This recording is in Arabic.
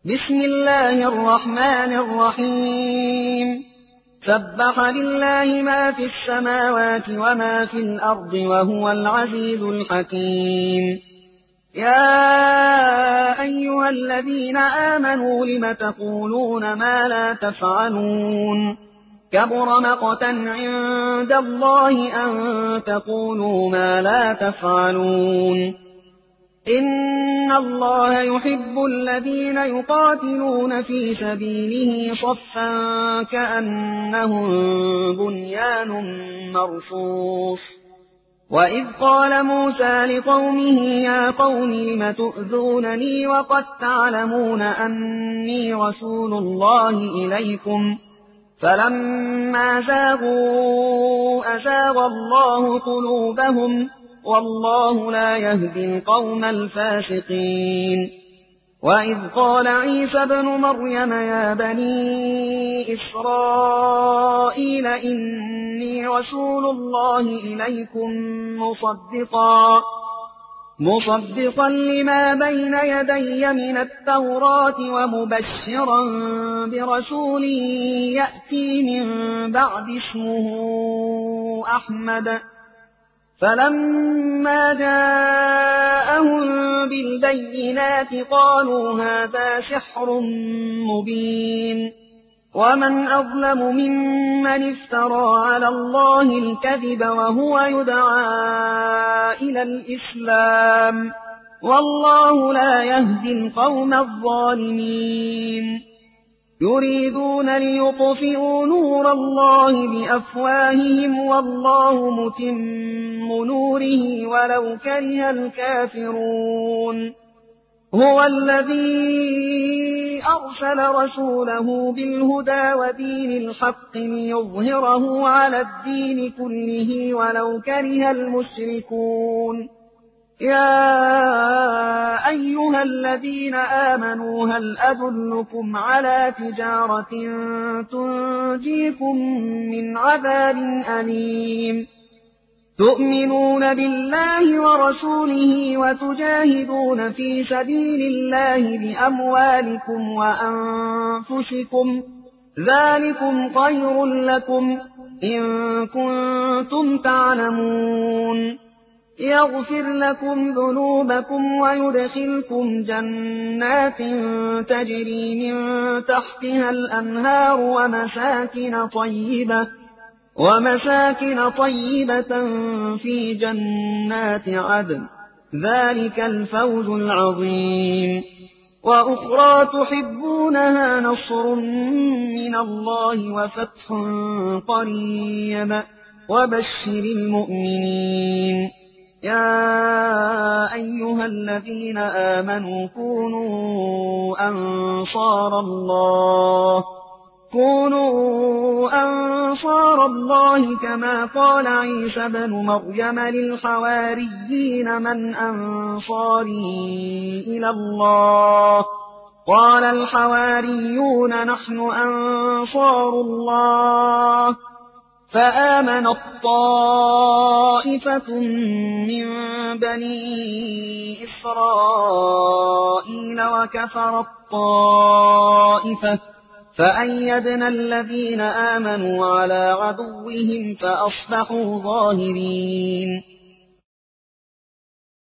بسم الله الرحمن الرحيم سبح لله ما في السماوات وما في الأرض وهو العزيز الحكيم يا أيها الذين آمنوا لم تقولون ما لا تفعلون كبر مقتا عند الله أن تقولوا ما لا تفعلون إن الله يحب الذين يقاتلون في سبيله صفا كأنهم بنيان مرصوص وإذ قال موسى لقومه يا قوم لم تؤذونني وقد تعلمون أني رسول الله إليكم فلما زاغوا أزاغ الله قلوبهم والله لا يهدي القوم الفاسقين وإذ قال عيسى ابن مريم يا بني إسرائيل إني رسول الله إليكم مصدقا لما بين يدي من التوراة ومبشرا برسول يأتي من بعد اسمه أحمد فلما جاءهم بالبينات قالوا هذا سحر مبين ومن أظلم ممن افترى على الله الكذب وهو يدعى إلى الإسلام والله لا يهدي القوم الظالمين يريدون ليطفئوا نور الله بأفواههم والله متم نوره ولو كره الكافرون هو الذي أرسل رسوله بالهدى ودين الحق ليظهره على الدين كله ولو كره المشركون يا أيها الذين آمنوا هل أدلكم على تجارة تنجيكم من عذاب أليم تؤمنون بالله ورسوله وتجاهدون في سبيل الله بأموالكم وأنفسكم ذلكم خير لكم إن كنتم تعلمون يغفر لكم ذنوبكم ويدخلكم جنات تجري من تحتها الأنهار ومساكن طيبة في جنات عدن ذلك الفوز العظيم وأخرى تحبونها نصر من الله وفتح قريب وبشر المؤمنين يا أيها الذين آمنوا كونوا أنصار الله كما قال عيسى ابن مريم للحواريين من أنصاري إلى الله قال الحواريون نحن أنصار الله فآمنت طائفة من بني إسرائيل وكفرت طائفة فأيدنا الذين آمنوا على عدوهم فأصبحوا ظاهرين